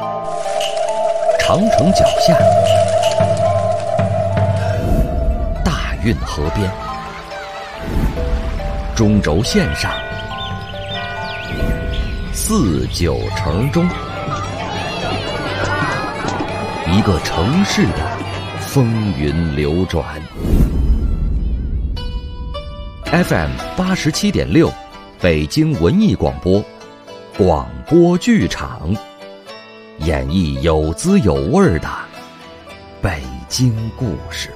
长城脚下，大运河边，中轴线上，四九城中，一个城市的风云流转。FM 87.6，北京文艺广播，广播剧场，演绎有滋有味的北京故事。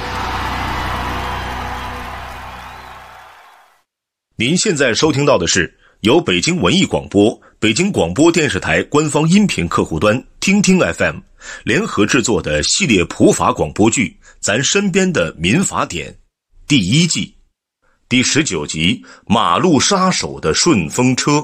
您现在收听到的是由北京文艺广播、北京广播电视台官方音频客户端听听 FM 联合制作的系列普法广播剧《咱身边的民法典》第1季第19集《马路杀手的顺风车》。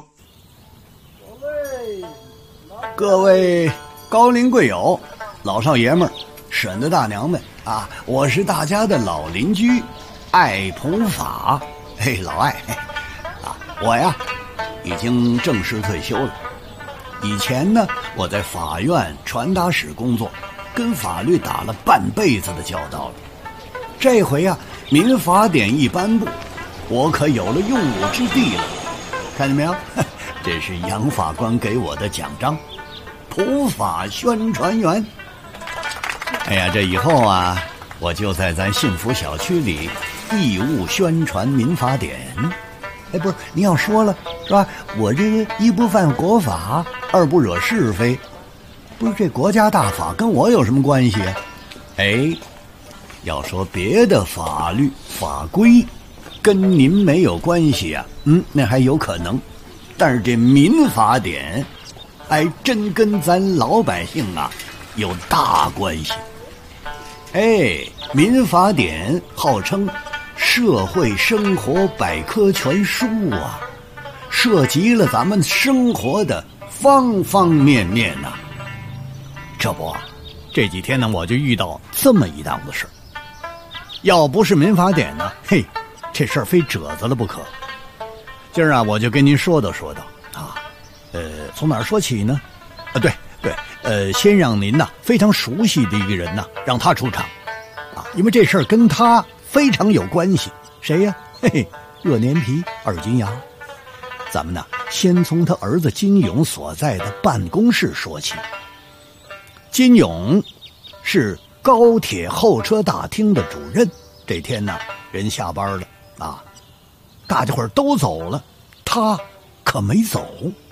各位高龄贵友、老少爷们儿、婶子大娘们啊，我是大家的老邻居爱普法。嘿，老爱啊，我呀已经正式退休了。以前呢，我在法院传达室工作，跟法律打了半辈子的交道了。这回啊，民法典一颁布，我可有了用武之地了。看见没有？这是杨法官给我的奖章，普法宣传员。哎呀，这以后啊，我就在咱幸福小区里义务宣传民法典。哎，不是，你要说了是吧？我这一不犯国法，二不惹是非，不是这国家大法跟我有什么关系啊？哎，要说别的法律法规跟您没有关系啊，那还有可能，但是这民法典还真跟咱老百姓啊有大关系。哎，民法典号称社会生活百科全书啊，涉及了咱们生活的方方面面呐。这不，这几天呢，我就遇到这么一档子事儿。要不是民法典呢，嘿，这事儿非褶子了不可。今儿啊，我就跟您说道啊，从哪儿说起呢？对，先让您呐非常熟悉的一个人呐，让他出场啊，因为这事儿跟他非常有关系。谁呀？嘿嘿，热黏皮二金牙。咱们呢，先从他儿子金勇所在的办公室说起。金勇是高铁候车大厅的主任。这天呢，人下班了啊，大家伙儿都走了，他可没走。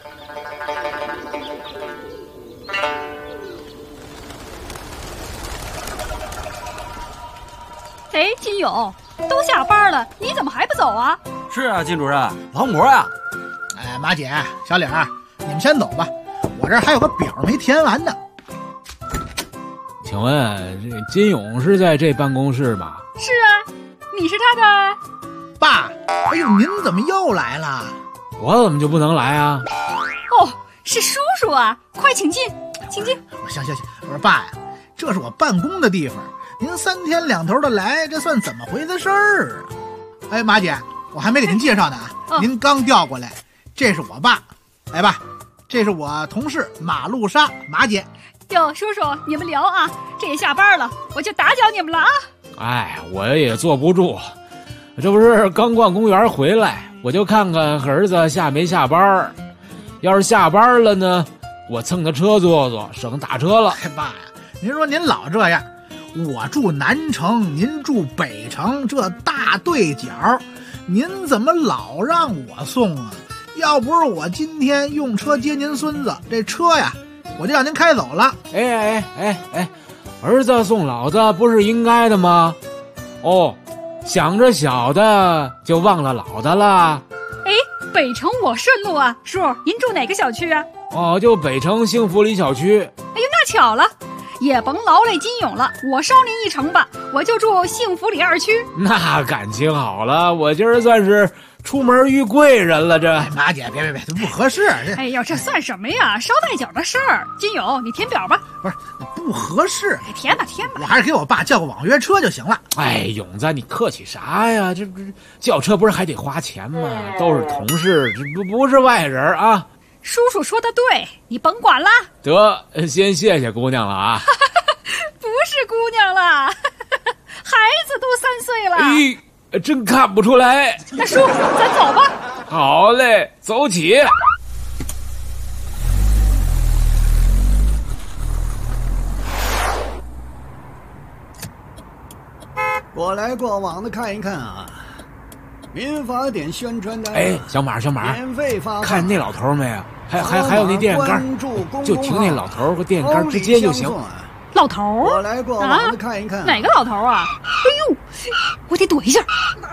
哎，金勇，都下班了，你怎么还不走啊？ 是啊，金主任，劳模啊。 哎，马姐、小李儿，你们先走吧，我这儿还有个表没填完呢。 请问这金勇是在这办公室吗？ 是啊，你是他的爸。哎呦，您怎么又来了？ 我怎么就不能来啊？ 哦，是叔叔啊，快请进，请进。 行，我说爸呀，这是我办公的地方，您3天2头的来，这算怎么回的事儿啊？哎，马姐，我还没给您介绍呢啊，您刚调过来，这是我爸。哎，爸，这是我同事马路杀马姐。 哟，叔叔，你们聊啊，这也下班了，我就打搅你们了啊。 哎，我也坐不住，这不是刚逛公园回来，我就看看儿子下没下班。要是下班了呢，我蹭他车坐坐，省打车了。 哎，爸呀，您说您老这样，我住南城，您住北城，这大对角，您怎么老让我送啊？要不是我今天用车接您孙子，这车呀我就让您开走了。 哎，儿子送老子不是应该的吗？哦，想着小的就忘了老的了。 哎，北城我顺路啊，叔，您住哪个小区啊？ 哦，就北城幸福里小区。 哎呦，那巧了，也甭劳累金勇了，我捎您一程吧，我就住幸福里2区。 那感情好了，我今儿算是出门遇贵人了。这马姐，别，这不合适。 哎呦，这算什么呀？捎带脚的事儿。金勇，你填表吧。 不是，不合适。 填吧。我还是给我爸叫个网约车就行了。 哎，勇子，你客气啥呀？这叫车不是还得花钱吗？都是同事，这不是外人啊。 叔叔说的对，你甭管了。 得，先谢谢姑娘了啊。 不是姑娘了，孩子都3岁了。 哎，真看不出来。 那叔，咱走吧。 好嘞，走起。 过来过往的看一看啊，民法典宣传单。 哎，小马， 免费发放， 看那老头没有？还有那电线杆，就停那老头和电线杆之间就行。 老头？ 过来过往的看一看。 哪个老头啊？哎呦，我得躲一下。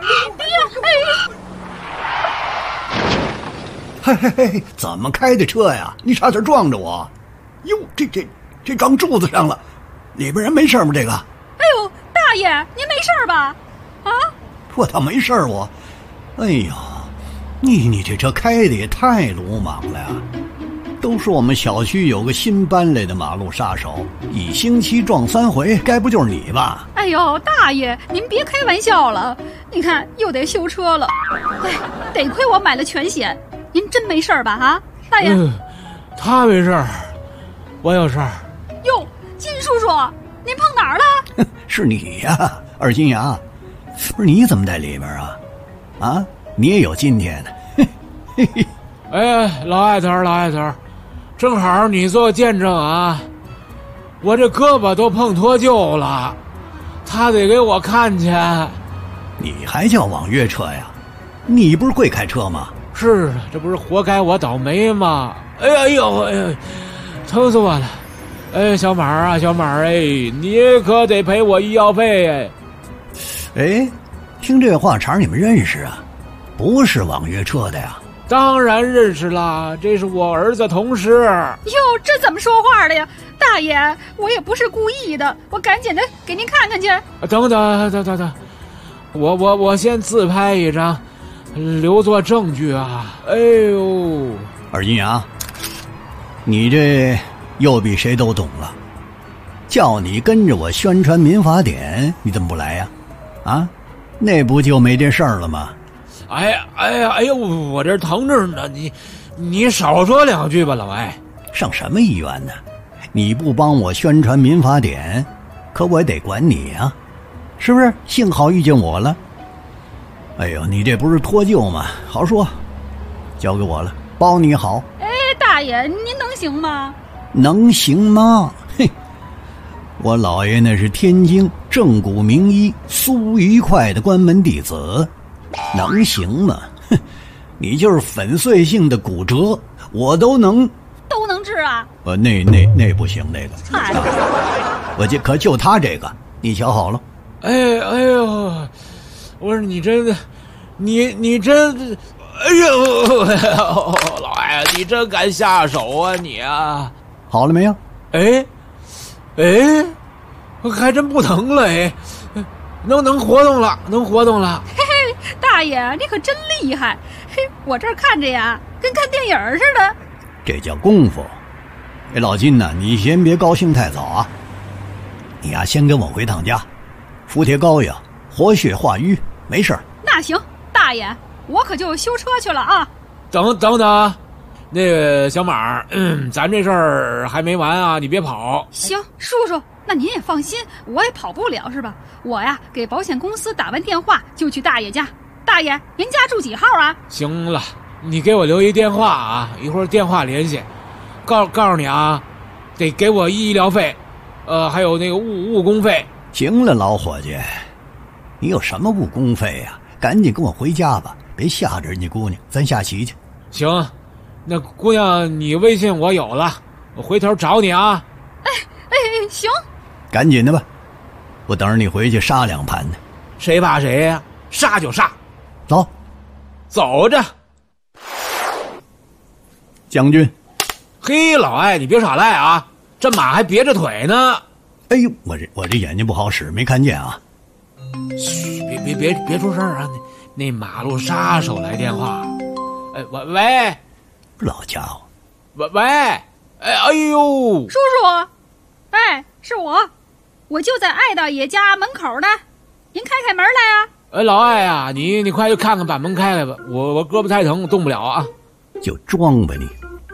嘿嘿嘿，怎么开的车呀？你差点撞着我！哟，这撞柱子上了，里边人没事吗？这个？ 哎呦，大爷，您没事吧？啊？ 我倒没事我。哎呦，你这车开的也太鲁莽了呀！都说我们小区有个新搬来的马路杀手，1星期撞3回，该不就是你吧？ 哎呦，大爷，您别开玩笑了，你看又得修车了。哎，得亏我买了全险。您真没事吧？啊，大爷。 他没事，我有事儿。 哟，金叔叔，您碰哪儿了？ 是你呀，二金牙。不是你怎么在里边啊？啊，你也有今天的。 哎，老艾头，正好你做见证啊！我这胳膊都碰脱臼了，他得给我看去。 你还叫网约车呀？你不是会开车吗？ 是啊，这不是活该我倒霉吗？哎呦，疼死我了！哎，小马啊，哎，你可得赔我医药费哎！ 哎，听这话茬你们认识啊？不是网约车的呀？ 当然认识啦，这是我儿子同事。 哟，这怎么说话的呀？大爷，我也不是故意的，我赶紧的给您看看去。 等，我先自拍一张，留作证据啊！哎呦， 二金牙，你这又比谁都懂了。叫你跟着我宣传民法典，你怎么不来呀？啊，那不就没这事儿了吗？ 哎呦，我这疼着呢，你少说2句吧，老艾。 上什么医院呢？你不帮我宣传民法典，可我也得管你啊，是不是？幸好遇见我了。哎呦，你这不是脱臼吗？好说，交给我了，包你好。 哎，大爷，您能行吗？ 能行吗？嘿，我老爷那是天津正骨名医苏愉快的关门弟子，能行吗？哼，你就是粉碎性的骨折，我都能治啊。 那不行，那个。 嗨， 我可就他这个，你瞧好了。 哎呦，我说你真的，你真，哎呦，老艾，你真敢下手啊你啊！ 好了没有？ 哎，还真不疼了哎，能活动了。 嘿嘿，大爷，你可真厉害！嘿，我这看着呀，跟看电影似的。 这叫功夫。哎，老金呐，你先别高兴太早啊。你呀，先跟我回趟家，服帖膏药，活血化瘀，没事儿。 那行，大爷，我可就修车去了啊。 等，那个小马，咱这事儿还没完啊，你别跑。 行，叔叔，那您也放心，我也跑不了是吧？我呀，给保险公司打完电话就去大爷家。大爷，您家住几号啊？ 行了，你给我留一电话啊，一会儿电话联系。告诉你啊，得给我医疗费，还有那个误工费。 行了，老伙计，你有什么误工费呀？赶紧跟我回家吧，别吓着人家姑娘，咱下棋去。 行，那姑娘你微信我有了，我回头找你啊。 哎，行， 赶紧的吧，我等着你回去杀2盘呢。 谁怕谁呀？杀就杀， 走着。 将军。 嘿，老艾，你别耍赖啊！这马还别着腿呢。 哎呦，我这眼睛不好使，没看见啊。 嘘，别出声啊！那马路杀手来电话。哎，喂， 老家伙， 喂，哎呦， 叔叔，哎，是我就在艾大爷家门口呢，您开门来啊。 哎，老艾啊，你快去看看，把门开开吧，我胳膊太疼，我动不了啊。 就装吧你。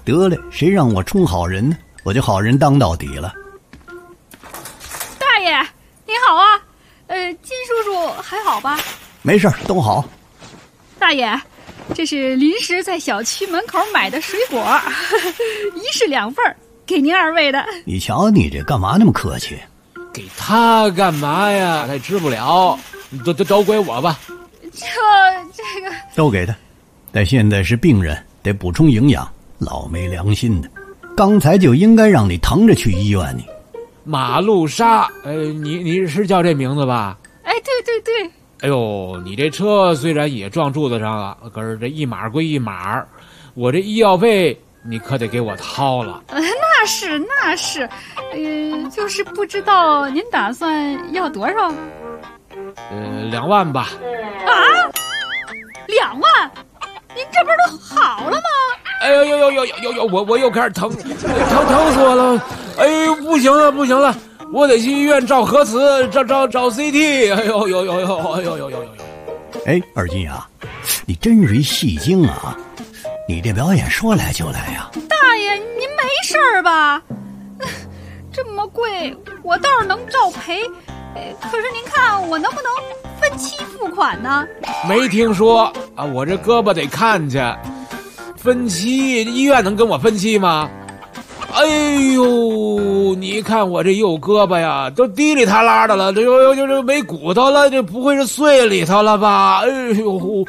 得嘞，谁让我充好人呢？我就好人当到底了。 大爷你好啊，金叔叔还好吧？ 没事，都好。 大爷，这是临时在小区门口买的水果，一式2份，给您2位的。 你瞧你这干嘛那么客气？ 给他干嘛呀？他也吃不了，都归我吧。 这个都给他，但现在是病人，得补充营养，老没良心的，刚才就应该让你疼着去医院你。 马路莎，你是叫这名字吧？ 哎，对。 哎呦，你这车虽然也撞柱子上了，可是这一码归一码，我这医药费你可得给我掏了。 那是，就是不知道您打算要多少 ？2万吧。 啊？2万？您这不是都好了吗？ 哎呦，我又开始疼死我了！哎呦，不行了，我得去医院照核磁，照 CT。哎呦！ 哎，二金啊，你真是一戏精啊！你这表演说来就来呀！ 大爷，您没事儿吧？这么贵，我倒是能照赔。可是您看我能不能分期付款呢？ 没听说啊，我这胳膊得看去。分期，医院能跟我分期吗？哎呦，你看我这右胳膊呀，都滴里塌拉的了，这又没骨头了，这不会是碎里头了吧？哎呦，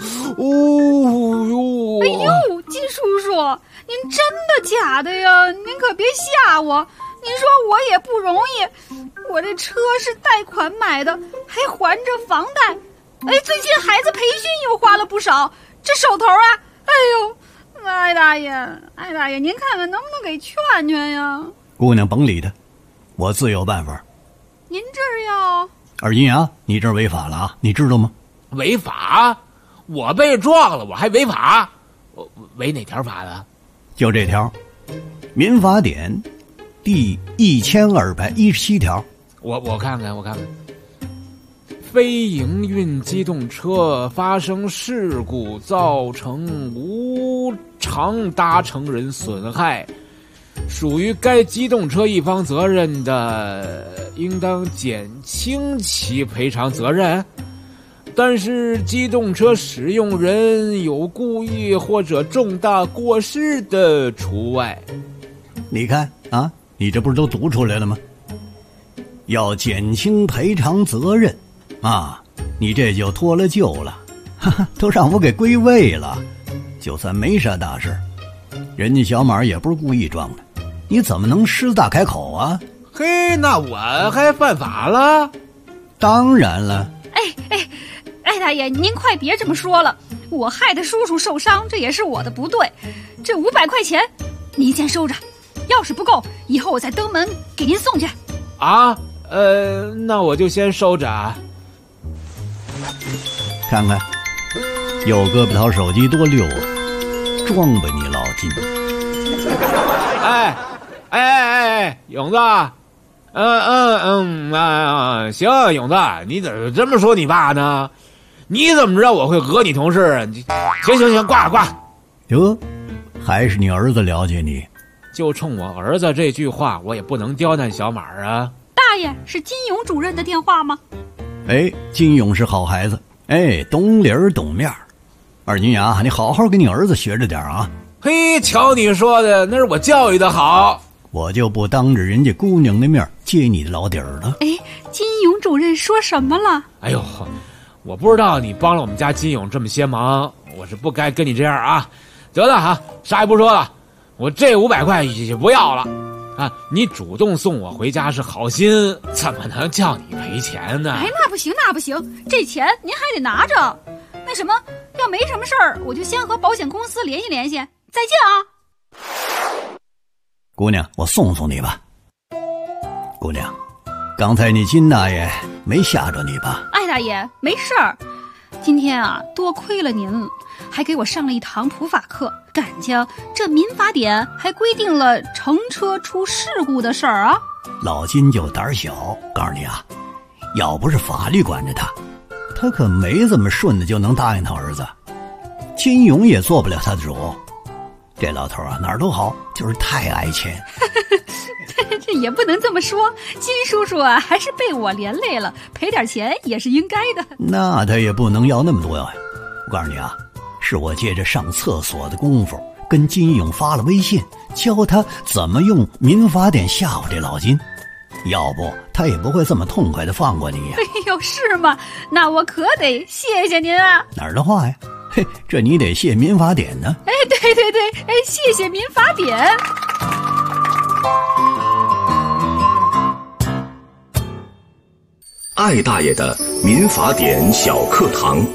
金叔叔，您真的假的呀？您可别吓我。您说我也不容易，我这车是贷款买的，还还着房贷。最近孩子培训又花了不少，这手头啊，艾大爷，您看看能不能给劝劝呀？ 姑娘甭理他，我自有办法。 您这儿要…… 二金啊，你这儿违法了啊，你知道吗？ 违法？我被撞了，我还违法？违哪条法的？ 就这条，民法典第1217条。 我看看。非营运机动车发生事故造成无偿搭乘人损害，属于该机动车一方责任的，应当减轻其赔偿责任。但是机动车使用人有故意或者重大过失的除外。 你看啊，你这不是都读出来了吗？要减轻赔偿责任啊，你这就脱了臼了，哈哈，都让我给归位了。就算没啥大事，人家小马也不是故意撞的，你怎么能狮子大开口啊？ 嘿，那我还犯法了？ 当然了。 哎，大爷，您快别这么说了，我害得叔叔受伤，这也是我的不对。这500块钱，您先收着，要是不够，以后我再登门给您送去。 啊，那我就先收着啊。 看看，右胳膊掏手机多溜啊，装吧你老金。 哎，勇子，行，勇子，你怎么这么说你爸呢？你怎么知道我会讹你同事？行，挂了。 哟，还是你儿子了解你。 就冲我儿子这句话，我也不能刁难小马啊。 大爷，是金勇主任的电话吗？ 金勇是好孩子，懂理儿懂面儿。二金牙，你好好跟你儿子学着点啊。 嘿，瞧你说的，那是我教育的好。 我就不当着人家姑娘的面揭你的老底儿了。 金勇主任说什么了？ 哎呦，我不知道你帮了我们家金勇这么些忙，我是不该跟你这样啊。得了哈，啥也不说了，我这500块也不要了啊！你主动送我回家是好心，怎么能叫你赔钱呢？ 那不行，这钱您还得拿着。那什么，要没什么事儿，我就先和保险公司联系联系。再见啊！ 姑娘，我送你吧。姑娘，刚才你金大爷没吓着你吧？ 大爷，没事儿。今天啊，多亏了您，还给我上了一堂普法课。感情这民法典还规定了乘车出事故的事儿啊。 老金就胆小，告诉你啊，要不是法律管着他可没这么顺的就能答应他儿子。金勇也做不了他的主。 这老头啊哪儿都好，就是太爱钱。 这也不能这么说，金叔叔啊还是被我连累了，赔点钱也是应该的。 那他也不能要那么多呀。我告诉你啊，是我借着上厕所的功夫跟金勇发了微信，教他怎么用民法典吓唬这老金，要不他也不会这么痛快的放过你呀。 哎呦，是吗？那我可得谢谢您啊。 哪儿的话呀？嘿，这你得谢民法典呢。 哎，对对对，哎，谢谢民法典。 艾大爷的民法典小课堂。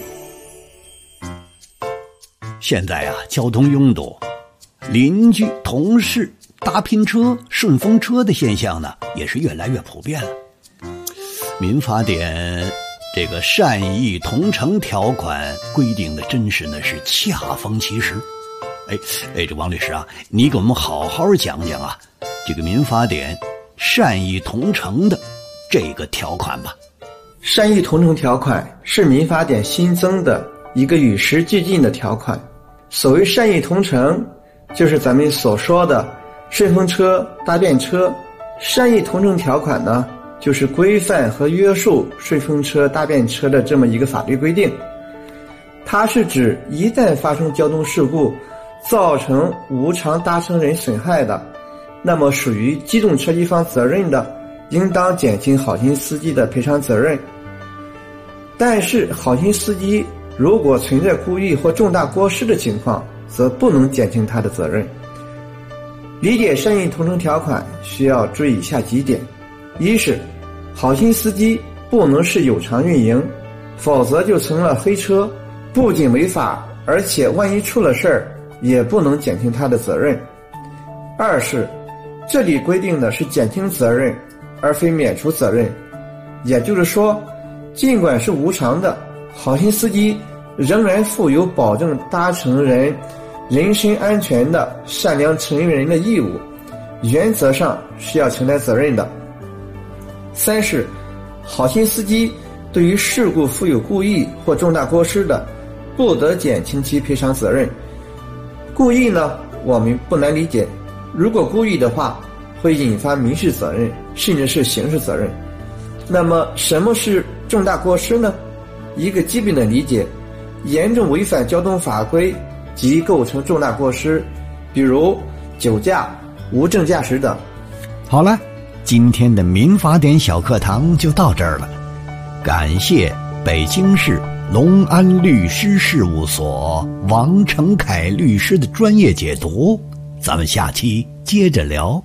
现在啊，交通拥堵，邻居、同事、搭拼车、顺风车的现象呢，也是越来越普遍了。民法典这个善意同乘条款规定的真是呢是恰逢其时。这王律师啊，你给我们好好讲讲啊，这个民法典善意同乘的这个条款吧。 善意同乘条款是民法典新增的一个与时俱进的条款。所谓善意同乘，就是咱们所说的顺风车、搭便车。善意同乘条款呢，就是规范和约束顺风车、搭便车的这么一个法律规定。它是指一旦发生交通事故，造成无偿搭乘人损害的，那么属于机动车一方责任的，应当减轻好心司机的赔偿责任。但是好心司机如果存在故意或重大过失的情况，则不能减轻他的责任。理解善意同乘条款需要注意以下几点：一是好心司机不能是有偿运营，否则就成了黑车，不仅违法，而且万一出了事儿也不能减轻他的责任。二是这里规定的是减轻责任而非免除责任，也就是说，尽管是无偿的，好心司机仍然负有保证搭乘人人身安全的善良承运人的义务，原则上是要承担责任的。三是好心司机对于事故负有故意或重大过失的，不得减轻其赔偿责任。故意呢，我们不难理解，如果故意的话，会引发民事责任，甚至是刑事责任。那么什么是重大过失呢？一个基本的理解，严重违反交通法规即构成重大过失，比如酒驾、无证驾驶等。 好了，今天的民法典小课堂就到这儿了，感谢北京市隆安律师事务所王成凯律师的专业解读，咱们下期接着聊。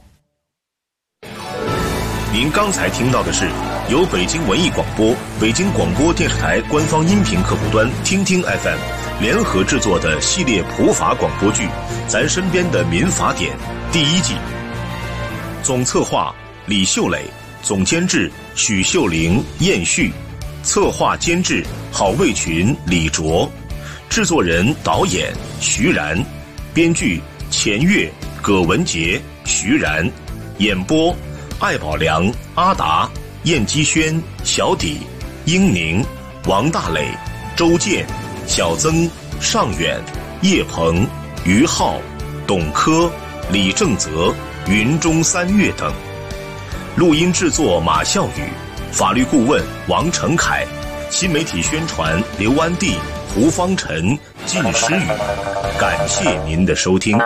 您刚才听到的是由北京文艺广播、北京广播电视台官方音频客户端听听 FM 联合制作的系列普法广播剧《咱身边的民法典》第1季。总策划李秀磊，总监制许秀玲、燕旭，策划监制郝卫群、李卓，制作人导演徐然，编剧钱月、葛文杰、徐然，演播艾宝良、阿达、燕基轩、小底、英宁、王大磊、周健、小曾、尚远、叶鹏、于浩、董科、李正泽、云中三月等。录音制作马笑宇，法律顾问王成凯，新媒体宣传刘安娣、胡方晨、靳诗雨。感谢您的收听。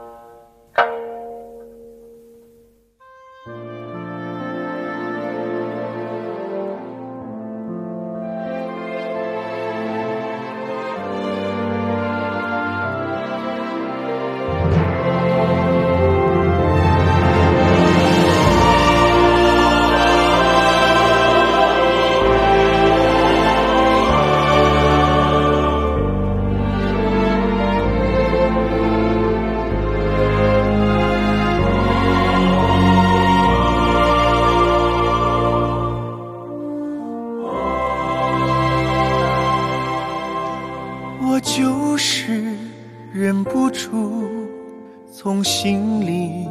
我就是忍不住从心里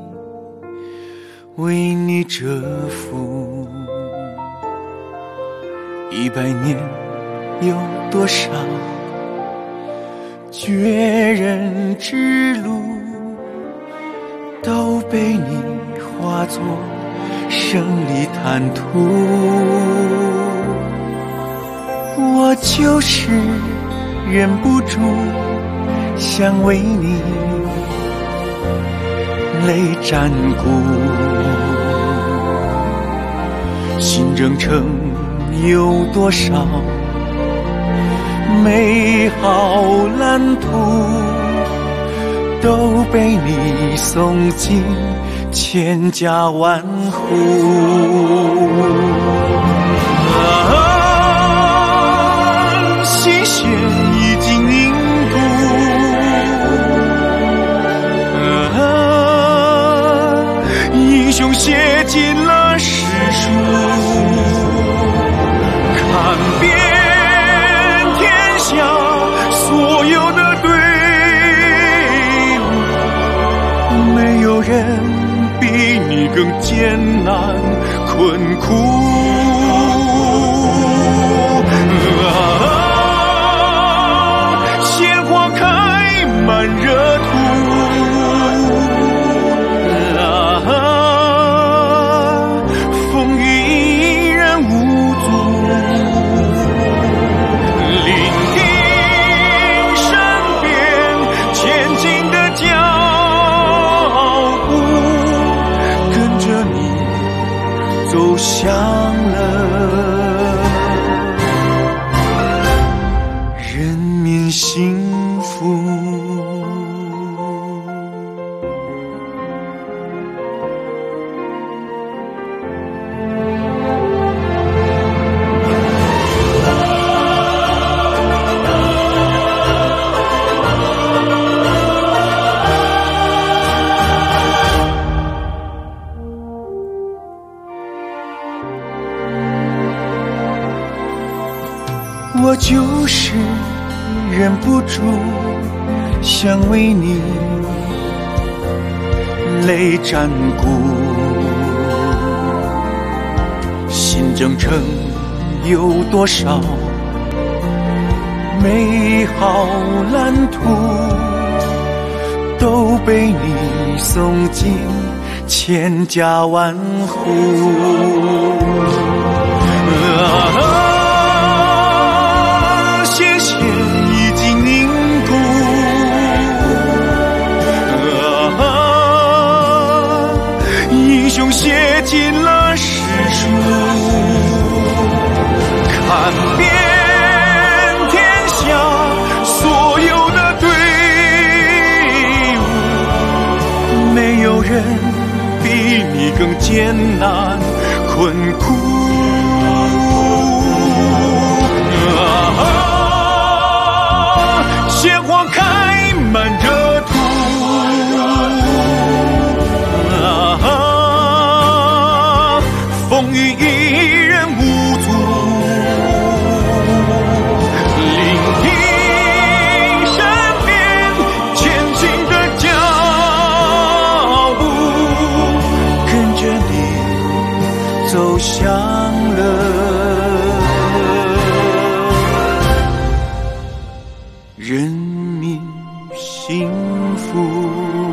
为你折服，100年有多少绝人之路都被你化作胜利坦途。我就是忍不住想为你泪沾骨，心征程有多少美好蓝图，都被你送进千家万户。心弦已经凝固，英雄写进了史书，看遍天下所有的队伍，没有人比你更艰难困苦。鲜花开满热土，风雨依然无阻。聆听身边前进的脚步，跟着你走向了人民幸福。我就是忍不住想为你泪沾骨，心征程有多少美好蓝图，都被你送进千家万户。鲜血已经凝固，英雄写进了史书，看遍天下所有的队伍，没有人比你更艰难困苦。鲜花开满热土，风雨依然无阻。聆听身边前进的脚步，跟着你走向了人民幸福。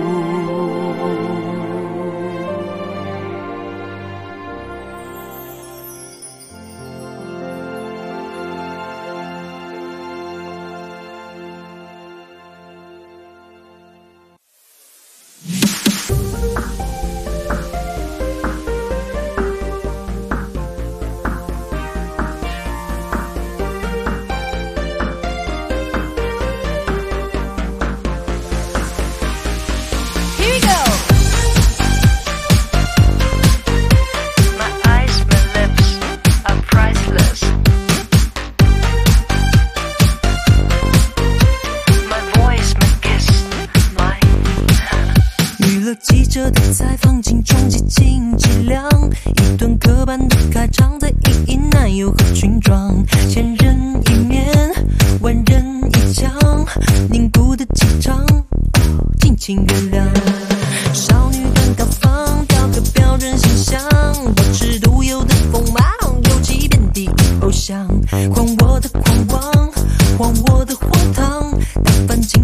记者的采访，请冲击进质量，一段刻板的开场，在一男友和群装，千人一面，万人一腔，凝固的气场，敬请原谅。少女感高放，雕刻标准形象，保持独有的锋芒，尤其遍地偶像，狂我的狂妄，荒我的荒唐，打翻进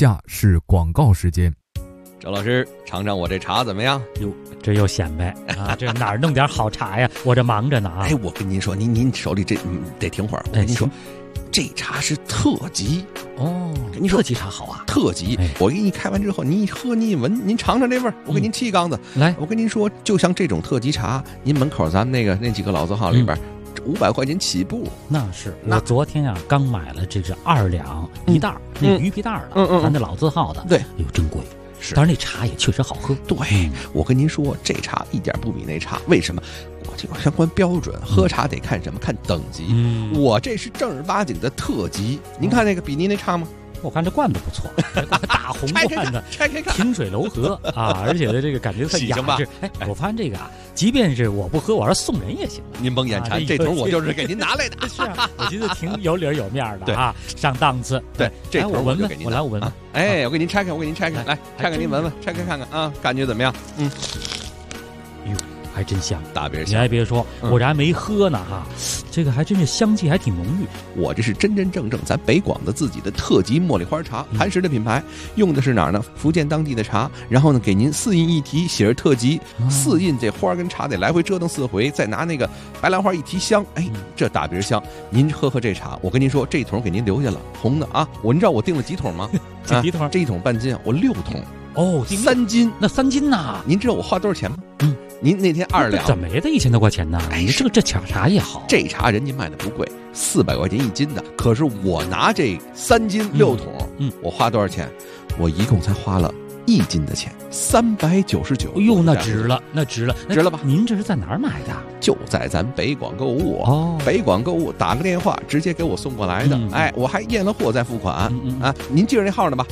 下是广告时间。 周老师，尝尝我这茶怎么样？ 哟，这又显摆啊！这哪儿弄点好茶呀？我这忙着呢啊！ 哎，我跟您说，您手里这得停会儿。我跟您说，这茶是特级哦。 跟您说， 特级茶好啊， 特级。我给你开完之后，您一喝，您一闻，您尝尝这味儿。我给您沏一缸子。 来， 我跟您说，就像这种特级茶，您门口咱们那几个老字号里边。500块钱起步， 那是我昨天啊刚买了这是2两一袋那鱼皮袋的，咱那老字号的， 对， 哎呦真贵。 是， 但是那茶也确实好喝。 对，我跟您说，这茶一点不比那差。为什么？我这个相关标准，喝茶得看什么？看等级。我这是正儿八经的特级。您看那个比您那差吗？ 我看这罐子不错，大红罐子， 拆开看， 清水楼河啊，而且呢，这个感觉很雅致。哎，我发现这个啊，即便是我不喝，我要送人也行。 您甭眼馋，这桶我就是给您拿来的。 是啊，我觉得挺有理有面的啊，上档次。 对，这桶我闻闻， 我闻闻。 哎，我给您拆开，来，拆开您闻闻，拆开看看啊，感觉怎么样？ 哟。还真香， 大别香！你还别说，我这还没喝呢哈，这个还真是香气还挺浓郁。 我这是真正咱北广的自己的特级茉莉花茶，磐石的品牌，用的是哪儿呢？福建当地的茶，然后呢给您4印一提，写着特级，4印这花跟茶得来回折腾4回，再拿那个白兰花一提香，哎，这大别香。您喝这茶，我跟您说，这一桶给您留下了，红的啊！您知道我订了几桶吗？ 几桶？ 这一桶半斤，我6桶。 哦 ，3斤， 那3斤呐？ 您知道我花多少钱吗？您那天2两， 怎么也得1000多块钱呢？哎，这茶也好， 这茶人家卖的不贵，400块钱1斤的。可是我拿这3斤6桶，我花多少钱？我一共才花了1斤的钱，399。 哎呦，那值了，值了吧？您这是在哪儿买的？ 就在咱北广购物哦， 北广购物打个电话直接给我送过来的。哎，我还验了货再付款啊！您记着那号呢吧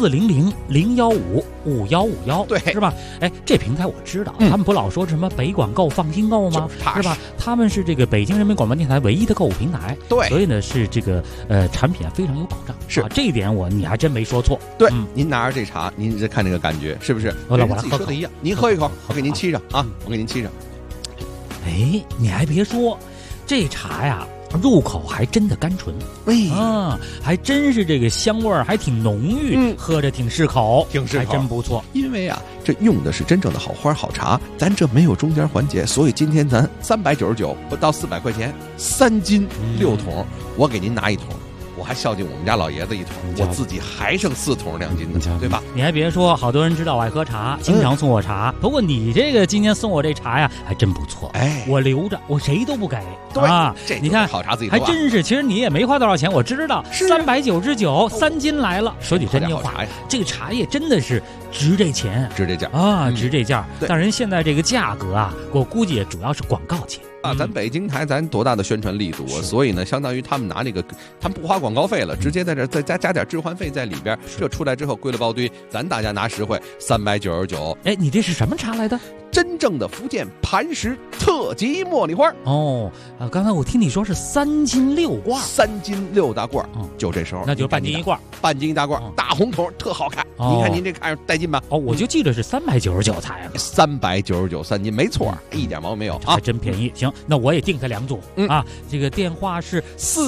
？400-015-5151， 对， 是吧？哎，这平台我知道，他们不老说什么北广购放心购吗？是吧？他们是这个北京人民广播电台唯一的购物平台， 对， 所以呢是这个产品非常有保障。 是这一点你还真没说错。 对，您拿着这茶，您这看这个感觉是不是？ 我来自己说的一样，您喝一口，我给您沏上啊，我给您沏上。 哎，你还别说，这茶呀，入口还真的甘醇，还真是这个香味儿还挺浓郁，喝着挺适口，还真不错。 因为啊，这用的是真正的好花好茶，咱这没有中间环节，所以今天咱399不到400块钱，3斤6桶，我给您拿1桶。我还孝敬我们家老爷子1桶，我自己还剩4桶2斤的，对吧？ 你还别说，好多人知道我爱喝茶，经常送我茶。不过你这个今天送我这茶呀，还真不错。 哎， 我留着，我谁都不给。 对啊， 你看好茶自己还真是。其实你也没花多少钱，我知道，399，3斤来了。说句真话呀，这个茶叶真的是值这钱， 值这价啊，值这价。但人现在这个价格啊，我估计也主要是广告钱。 咱北京台咱多大的宣传力度啊！所以呢，相当于他们拿这个，他们不花广告费了，直接在这再加点置换费在里边。这出来之后归了包堆，咱大家拿实惠，399。 哎，你这是什么茶来的？ 真正的福建磐石特级茉莉花。 哦，刚才我听你说是3斤6罐 ，3斤6大罐，就这时候， 那就是半斤1罐， 半斤1大罐，大红桶，特好看。您看您这看着带劲吧？ 哦，我就记得是399才 ，399 3斤，没错，一点毛病没有啊， 还真便宜。行。那我也订他2组啊，这个电话是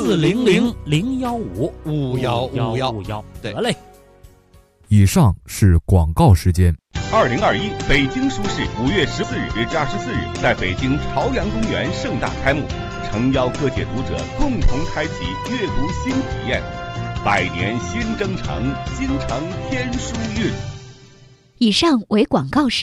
400-015-5151，得嘞。 以上是广告时间。 2021北京书市5月14日至24日在北京朝阳公园盛大开幕，诚邀各界读者共同开启阅读新体验。百年新征程，京城天书韵。 以上为广告时